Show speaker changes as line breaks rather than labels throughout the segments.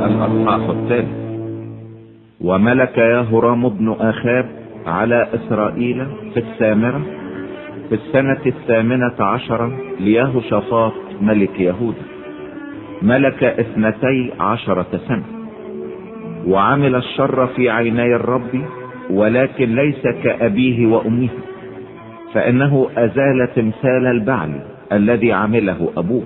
الأصحاح الثالث. وملك يهورام بن آخاب على إسرائيل في السامرة في السنة 18 ليهوشافاط ملك يهوذا، ملك 12 سنة، وعمل الشر في عيني الرب، ولكن ليس كأبيه وأمه، فإنه أزال تمثال البعل الذي عمله أبوه،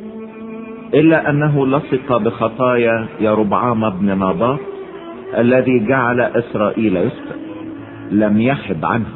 إلا أنه لصق بخطايا يربعام بن ناباط الذي جعل إسرائيل يسقط، لم يحب عنها.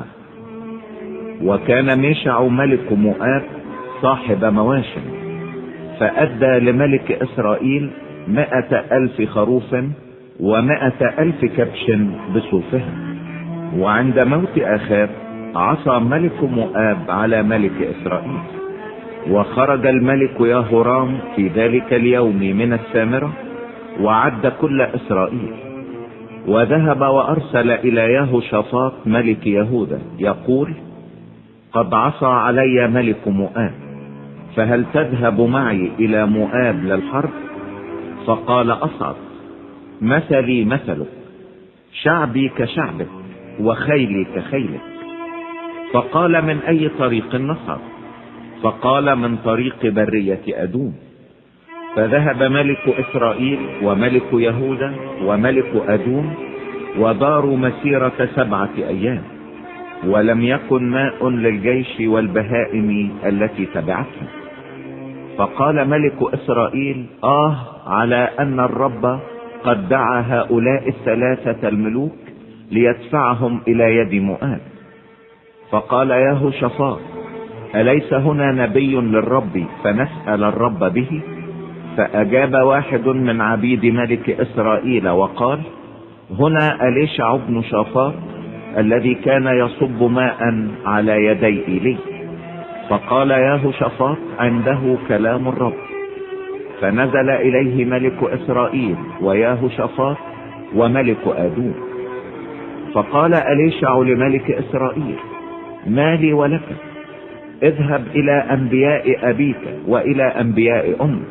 وكان ميشع ملك مؤاب صاحب مواشٍ، فأدى لملك إسرائيل 100,000 خروف و100,000 كبش بصوفها. وعند موت آخاب عصى ملك مؤاب على ملك إسرائيل. وخرج الملك يهورام في ذلك اليوم من السامرة، وعد كل إسرائيل، وذهب وأرسل إلى يهوشافاط ملك يهوذا يقول: قد عصى علي ملك مؤاب، فهل تذهب معي إلى مؤاب للحرب؟ فقال: أصعد، مثلي مثلك، شعبي كشعبك، وخيلي كخيلك. فقال: من أي طريق نصعد؟ فقال: من طريق برية أدوم. فذهب ملك إسرائيل وملك يهوذا وملك أدوم، وداروا مسيرة 7 أيام، ولم يكن ماء للجيش والبهائم التي تبعتهم. فقال ملك إسرائيل: على أن الرب قد دعا هؤلاء 3 الملوك ليدفعهم إلى يد مؤاب. فقال يهوشافاط: أليس هنا نبي للرب فنسأل الرب به؟ فأجاب واحد من عبيد ملك إسرائيل وقال: هنا أليشع بن شافاط الذي كان يصب ماء على يدي إيلي. فقال يهوشافاط: عنده كلام الرب. فنزل إليه ملك إسرائيل ويهوشافاط وملك أدوم. فقال أليشع لملك إسرائيل: ما لي ولك؟ اذهب إلى أنبياء أبيك وإلى أنبياء أمك.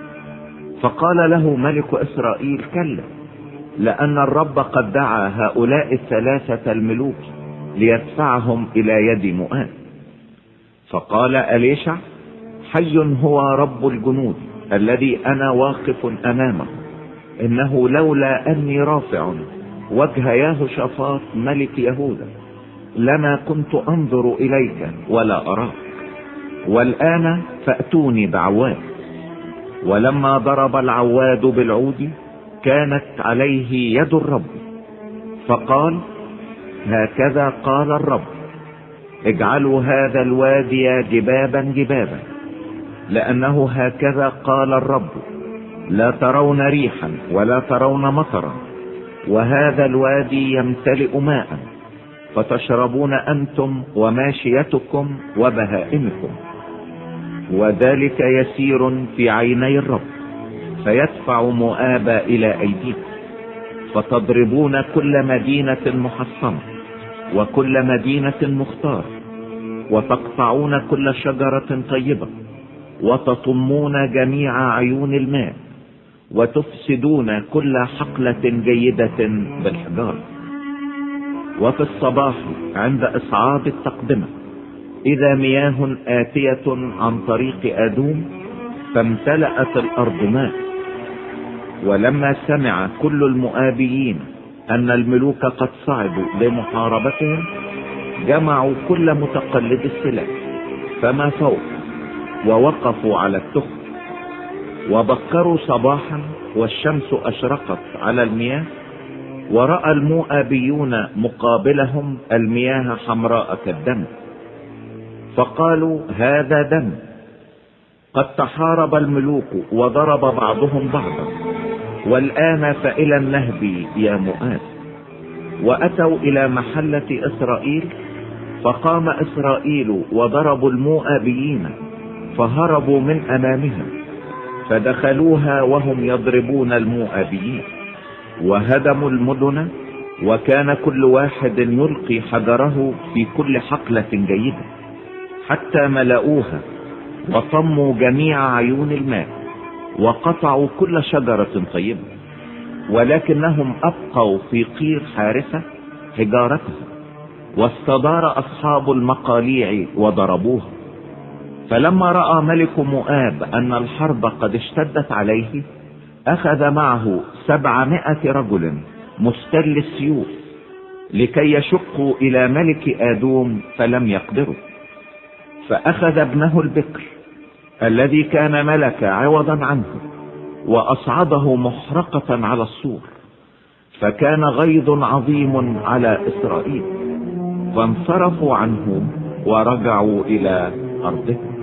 فقال له ملك إسرائيل: كلا، لأن الرب قد دعا هؤلاء 3 الملوك ليدفعهم إلى يد مؤاب. فقال أليشع: حي هو رب الجنود الذي أنا واقف أمامه، إنه لولا أني رافع وجه يهوشافاط ملك يهوذا لما كنت أنظر إليك ولا أراك. والآن فأتوني بعواد. ولما ضرب العواد بالعود كانت عليه يد الرب، فقال: هكذا قال الرب: اجعلوا هذا الوادي جبابا جبابا، لأنه هكذا قال الرب: لا ترون ريحا ولا ترون مطرا، وهذا الوادي يمتلئ ماء، فتشربون أنتم وماشيتكم وبهائمكم. وذلك يسير في عيني الرب، فيدفع مؤاب إلى أيديكم، فتضربون كل مدينة محصنة وكل مدينة مختارة، وتقطعون كل شجرة طيبة، وتطمون جميع عيون الماء، وتفسدون كل حقلة جيدة بالحجارة. وفي الصباح عند إصعاد التقدمة إذا مياه آتية عن طريق أدوم، فامتلأت الأرض ماء. ولما سمع كل المؤابيين أن الملوك قد صعدوا لمحاربتهم، جمعوا كل متقلد السلاح فما فوق، ووقفوا على التخم. وبكروا صباحا والشمس أشرقت على المياه، ورأى المؤابيون مقابلهم المياه حمراء كالدم، فقالوا: هذا دم. قد تحارب الملوك وضرب بعضهم بعضا، والآن فإلى النهب يا مؤاب. وأتوا إلى محلة إسرائيل، فقام إسرائيل وضربوا المؤابيين، فهربوا من أمامهم، فدخلوها وهم يضربون المؤابيين، وهدموا المدن، وكان كل واحد يلقي حجره في كل حقلة جيدة، حتى ملأوها، وطموا جميع عيون الماء، وقطعوا كل شجرة طيبة. ولكنهم أبقوا في قير حارسة حجارتها، واستدار أصحاب المقاليع وضربوها. فلما رأى ملك مؤاب أن الحرب قد اشتدت عليه، أخذ معه 700 رجل مستل السيوف لكي يشقوا إلى ملك آدوم، فلم يقدروا. فأخذ ابنه البكر الذي كان ملك عوضا عنه، وأصعده محرقة على السور، فكان غيظ عظيم على إسرائيل، فانصرفوا عنه ورجعوا إلى أرضهم.